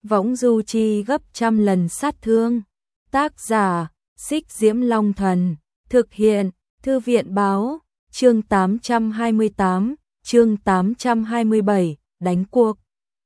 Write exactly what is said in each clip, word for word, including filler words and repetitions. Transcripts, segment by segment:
võng du chi gấp trăm lần sát thương. Tác giả, Xích Diễm Long Thần, thực hiện, Thư viện báo, chương tám trăm hai mươi tám, chương tám trăm hai mươi bảy, đánh cuộc.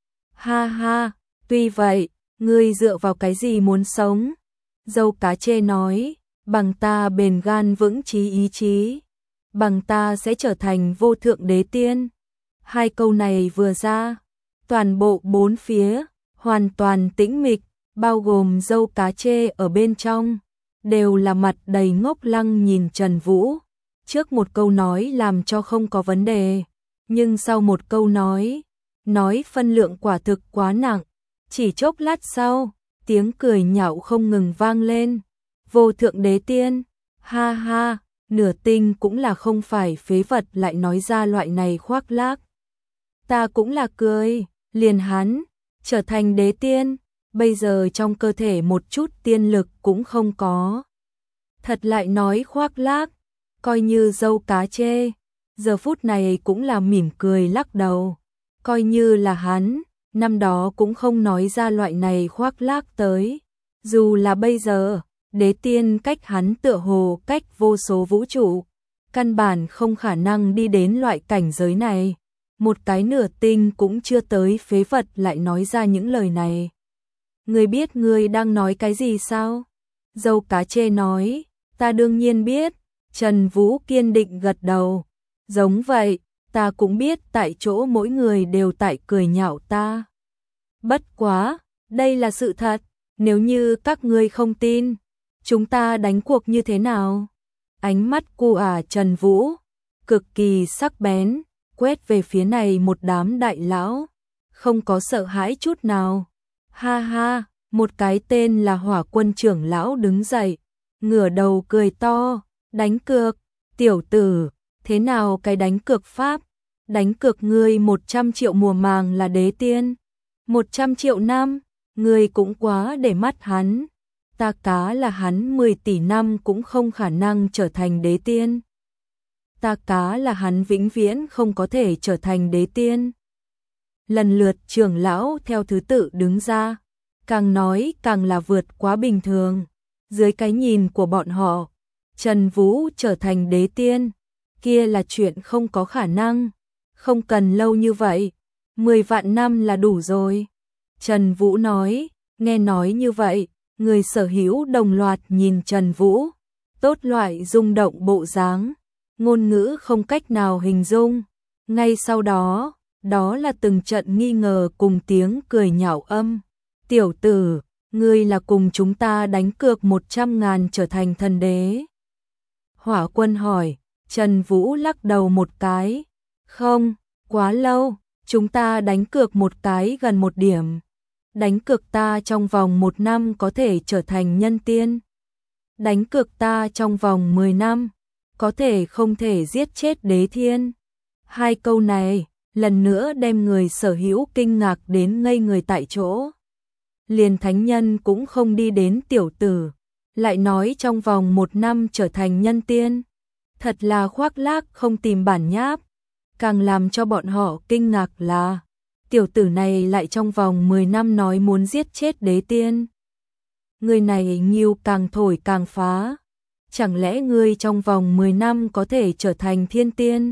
Ha ha, tuy vậy, ngươi dựa vào cái gì muốn sống? Dâu cá chê nói, bằng ta bền gan vững chí ý chí, bằng ta sẽ trở thành vô thượng đế tiên. Hai câu này vừa ra, toàn bộ bốn phía, hoàn toàn tĩnh mịch, bao gồm dâu cá chê ở bên trong, đều là mặt đầy ngốc lăng nhìn Trần Vũ. Trước một câu nói làm cho không có vấn đề, nhưng sau một câu nói, nói phân lượng quả thực quá nặng. Chỉ chốc lát sau, tiếng cười nhạo không ngừng vang lên. Vô thượng đế tiên, ha ha, nửa tinh cũng là không phải phế vật lại nói ra loại này khoác lác. Ta cũng là cười, liền hắn, trở thành đế tiên, bây giờ trong cơ thể một chút tiên lực cũng không có. Thật lại nói khoác lác, coi như dâu cá chê, giờ phút này cũng là mỉm cười lắc đầu. Coi như là hắn, năm đó cũng không nói ra loại này khoác lác tới. Dù là bây giờ, đế tiên cách hắn tựa hồ cách vô số vũ trụ, căn bản không khả năng đi đến loại cảnh giới này. Một cái nửa tinh cũng chưa tới phế vật lại nói ra những lời này. Ngươi biết ngươi đang nói cái gì sao? Dâu cá chê nói, ta đương nhiên biết. Trần Vũ kiên định gật đầu. Giống vậy, ta cũng biết tại chỗ mỗi người đều tại cười nhạo ta. Bất quá, đây là sự thật, nếu như các ngươi không tin, chúng ta đánh cuộc như thế nào? Ánh mắt cu ả Trần Vũ, cực kỳ sắc bén, quét về phía này một đám đại lão, không có sợ hãi chút nào. Ha ha, một cái tên là Hỏa Quân trưởng lão đứng dậy, ngửa đầu cười to, đánh cược, tiểu tử, thế nào cái đánh cược pháp? Đánh cược ngươi một trăm triệu mùa màng là đế tiên, một trăm triệu năm, ngươi cũng quá để mắt hắn. Ta cá là hắn mười tỷ năm cũng không khả năng trở thành đế tiên. Ta cá là hắn vĩnh viễn không có thể trở thành đế tiên. Lần lượt trưởng lão theo thứ tự đứng ra, càng nói càng là vượt quá bình thường. Dưới cái nhìn của bọn họ, Trần Vũ trở thành đế tiên, kia là chuyện không có khả năng. Không cần lâu như vậy, mười vạn năm là đủ rồi. Trần Vũ nói, nghe nói như vậy, người sở hữu đồng loạt nhìn Trần Vũ, tốt loại rung động bộ dáng, ngôn ngữ không cách nào hình dung. Ngay sau đó, đó là từng trận nghi ngờ cùng tiếng cười nhạo âm. Tiểu tử, ngươi là cùng chúng ta đánh cược một trăm ngàn trở thành thần đế? Hỏa Quân hỏi. Trần Vũ lắc đầu một cái. Không, quá lâu, chúng ta đánh cược một cái gần một điểm. Đánh cược ta trong vòng một năm có thể trở thành nhân tiên. Đánh cược ta trong vòng mười năm, có thể không thể giết chết đế thiên. Hai câu này, lần nữa đem người sở hữu kinh ngạc đến ngây người tại chỗ. Liền thánh nhân cũng không đi đến tiểu tử, lại nói trong vòng một năm trở thành nhân tiên. Thật là khoác lác không tìm bản nháp. Càng làm cho bọn họ kinh ngạc là tiểu tử này lại trong vòng mười năm nói muốn giết chết đế tiên. Người này nghiêu càng thổi càng phá. Chẳng lẽ ngươi trong vòng mười năm có thể trở thành thiên tiên?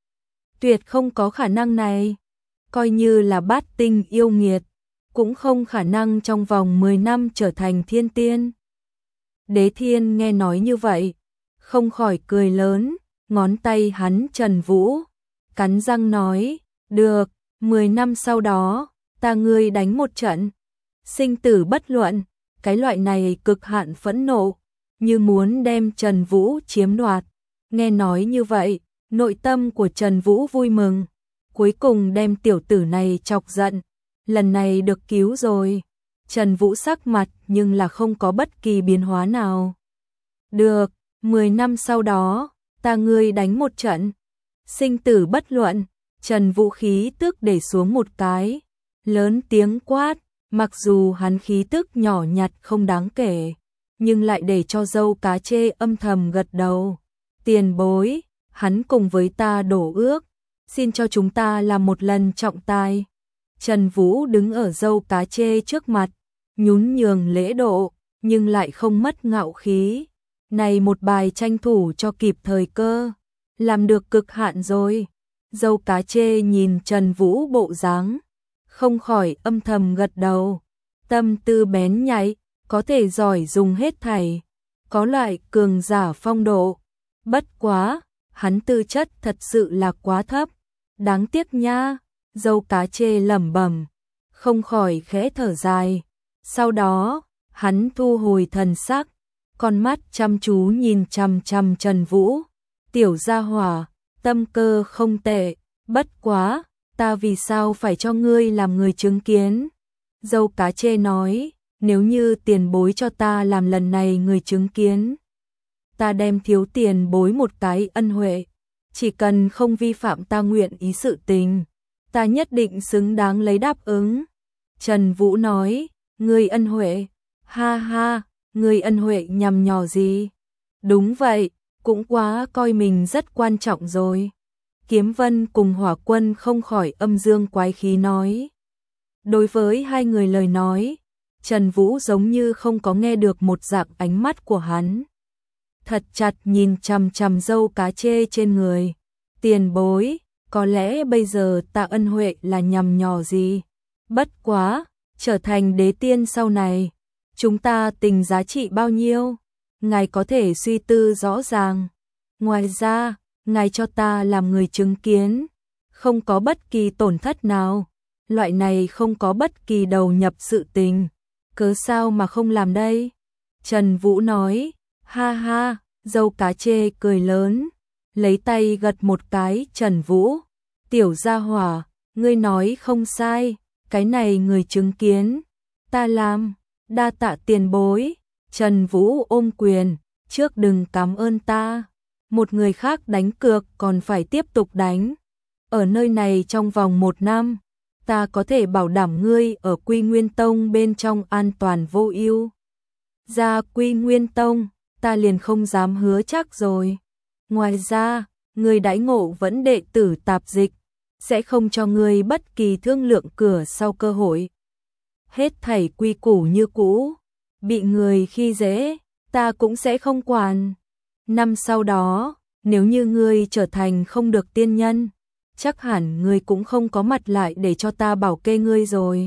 Tuyệt không có khả năng này. Coi như là bát tinh yêu nghiệt, cũng không khả năng trong vòng mười năm trở thành thiên tiên. Đế thiên nghe nói như vậy, không khỏi cười lớn, ngón tay hắn Trần Vũ, cắn răng nói, được, mười năm sau đó, ta ngươi đánh một trận, sinh tử bất luận. Cái loại này cực hạn phẫn nộ, như muốn đem Trần Vũ chiếm đoạt. Nghe nói như vậy, nội tâm của Trần Vũ vui mừng, cuối cùng đem tiểu tử này chọc giận, lần này được cứu rồi. Trần Vũ sắc mặt nhưng là không có bất kỳ biến hóa nào. Được, mười năm sau đó, ta ngươi đánh một trận, sinh tử bất luận. Trần Vũ khí tức để xuống một cái, lớn tiếng quát, mặc dù hắn khí tức nhỏ nhặt không đáng kể, nhưng lại để cho dâu cá chê âm thầm gật đầu. Tiền bối, hắn cùng với ta đổ ước, xin cho chúng ta làm một lần trọng tài. Trần Vũ đứng ở dâu cá chê trước mặt, nhún nhường lễ độ, nhưng lại không mất ngạo khí. Này một bài tranh thủ cho kịp thời cơ, làm được cực hạn rồi. Dâu cá chê nhìn Trần Vũ bộ dáng, không khỏi âm thầm gật đầu. Tâm tư bén nhạy, có thể giỏi dùng hết thảy, có loại cường giả phong độ. Bất quá, hắn tư chất thật sự là quá thấp, đáng tiếc nha. Dâu cá chê lẩm bẩm, không khỏi khẽ thở dài. Sau đó, hắn thu hồi thần sắc, con mắt chăm chú nhìn chằm chằm Trần Vũ. Tiểu gia hỏa, tâm cơ không tệ, bất quá, ta vì sao phải cho ngươi làm người chứng kiến? Dâu cá chê nói, nếu như tiền bối cho ta làm lần này người chứng kiến, ta đem thiếu tiền bối một cái ân huệ, chỉ cần không vi phạm ta nguyện ý sự tình, ta nhất định xứng đáng lấy đáp ứng. Trần Vũ nói, ngươi ân huệ, ha ha, ngươi ân huệ nhằm nhò gì? Đúng vậy, cũng quá coi mình rất quan trọng rồi. Kiếm Vân cùng Hỏa Quân không khỏi âm dương quái khí nói. Đối với hai người lời nói, Trần Vũ giống như không có nghe được một dạng, ánh mắt của hắn thật chặt nhìn chằm chằm dâu cá chê trên người. Tiền bối, có lẽ bây giờ ta ân huệ là nhằm nhò gì? Bất quá, trở thành đế tiên sau này, chúng ta tình giá trị bao nhiêu? Ngài có thể suy tư rõ ràng. Ngoài ra, ngài cho ta làm người chứng kiến, không có bất kỳ tổn thất nào. Loại này không có bất kỳ đầu nhập sự tình, cớ sao mà không làm đây? Trần Vũ nói, ha ha, dâu cá chê cười lớn, lấy tay gật một cái. Trần Vũ, tiểu gia hỏa, ngươi nói không sai, cái này người chứng kiến, ta làm, đa tạ tiền bối. Trần Vũ ôm quyền, trước đừng cảm ơn ta, một người khác đánh cược còn phải tiếp tục đánh. Ở nơi này trong vòng một năm, ta có thể bảo đảm ngươi ở Quy Nguyên Tông bên trong an toàn vô ưu. Ra Quy Nguyên Tông, ta liền không dám hứa chắc rồi. Ngoài ra, ngươi đãi ngộ vẫn đệ tử tạp dịch, sẽ không cho ngươi bất kỳ thương lượng cửa sau cơ hội. Hết thảy quy củ như cũ, bị người khi dễ, ta cũng sẽ không quản. Năm sau đó, nếu như ngươi trở thành không được tiên nhân, chắc hẳn ngươi cũng không có mặt lại để cho ta bảo kê ngươi rồi.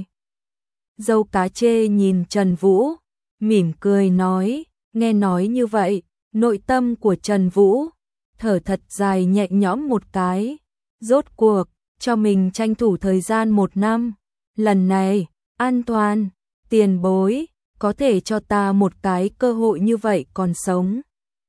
Dâu cá chê nhìn Trần Vũ, mỉm cười nói, nghe nói như vậy, nội tâm của Trần Vũ thở thật dài nhẹ nhõm một cái. Rốt cuộc, cho mình tranh thủ thời gian một năm, lần này, an toàn, tiền bối, có thể cho ta một cái cơ hội như vậy còn sống,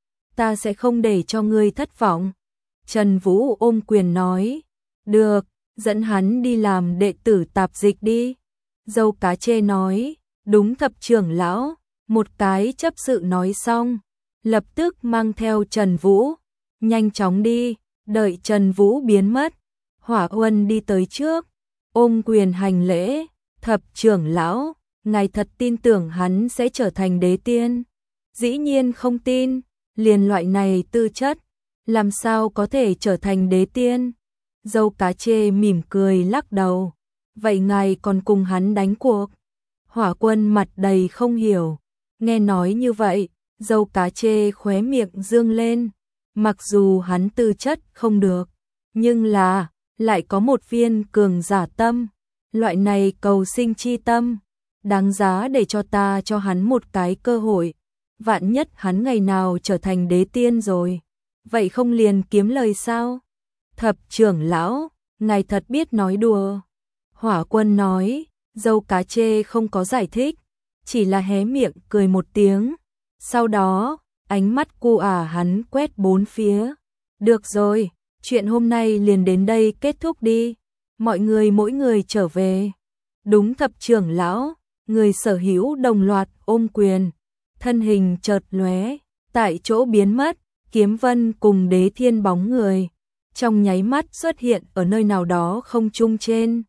ta sẽ không để cho ngươi thất vọng. Trần Vũ ôm quyền nói, được, dẫn hắn đi làm đệ tử tạp dịch đi. Dâu cá chê nói, đúng thập trưởng lão. Một cái chấp sự nói xong, lập tức mang theo Trần Vũ, nhanh chóng đi. Đợi Trần Vũ biến mất, Hỏa Huân đi tới trước, ôm quyền hành lễ, thập trưởng lão, ngài thật tin tưởng hắn sẽ trở thành đế tiên? Dĩ nhiên không tin, liền loại này tư chất, làm sao có thể trở thành đế tiên? Dâu cá chê mỉm cười lắc đầu, vậy ngài còn cùng hắn đánh cuộc? Hỏa Quân mặt đầy không hiểu, nghe nói như vậy, dâu cá chê khóe miệng dương lên, mặc dù hắn tư chất không được, nhưng là, lại có một viên cường giả tâm, loại này cầu sinh chi tâm, đáng giá để cho ta cho hắn một cái cơ hội. Vạn nhất hắn ngày nào trở thành đế tiên rồi, vậy không liền kiếm lời sao? Thập trưởng lão, ngài thật biết nói đùa. Hỏa Quân nói, dâu cá chê không có giải thích, chỉ là hé miệng cười một tiếng. Sau đó, ánh mắt cu ả hắn quét bốn phía. Được rồi, chuyện hôm nay liền đến đây kết thúc đi. Mọi người mỗi người trở về. Đúng thập trưởng lão, người sở hữu đồng loạt ôm quyền. Thân hình chợt lóe, tại chỗ biến mất, Kiếm Vân cùng Đế Thiên bóng người trong nháy mắt xuất hiện ở nơi nào đó không trung trên.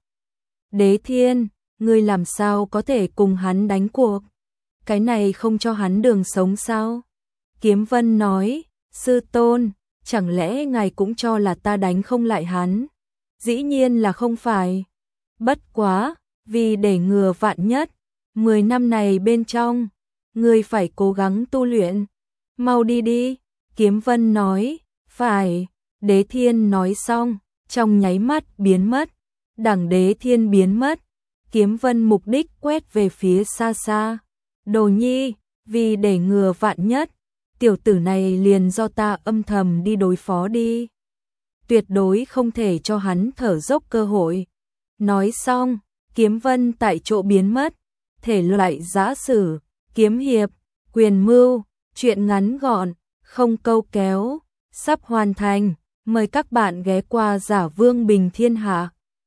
Đế Thiên, ngươi làm sao có thể cùng hắn đánh cuộc? Cái này không cho hắn đường sống sao? Kiếm Vân nói, sư tôn, chẳng lẽ ngài cũng cho là ta đánh không lại hắn? Dĩ nhiên là không phải. Bất quá, vì để ngừa vạn nhất, mười năm này bên trong, ngươi phải cố gắng tu luyện. Mau đi đi, Kiếm Vân nói, phải, Đế Thiên nói xong, trong nháy mắt biến mất. Đẳng Đế Thiên biến mất, Kiếm Vân mục đích quét về phía xa xa. Đồ nhi, vì để ngừa vạn nhất, tiểu tử này liền do ta âm thầm đi đối phó đi. Tuyệt đối không thể cho hắn thở dốc cơ hội. Nói xong, Kiếm Vân tại chỗ biến mất. Thể loại giã sử, kiếm hiệp, quyền mưu, truyện ngắn gọn, không câu kéo, sắp hoàn thành. Mời các bạn ghé qua Giả Vương Bình Thiên Hạ.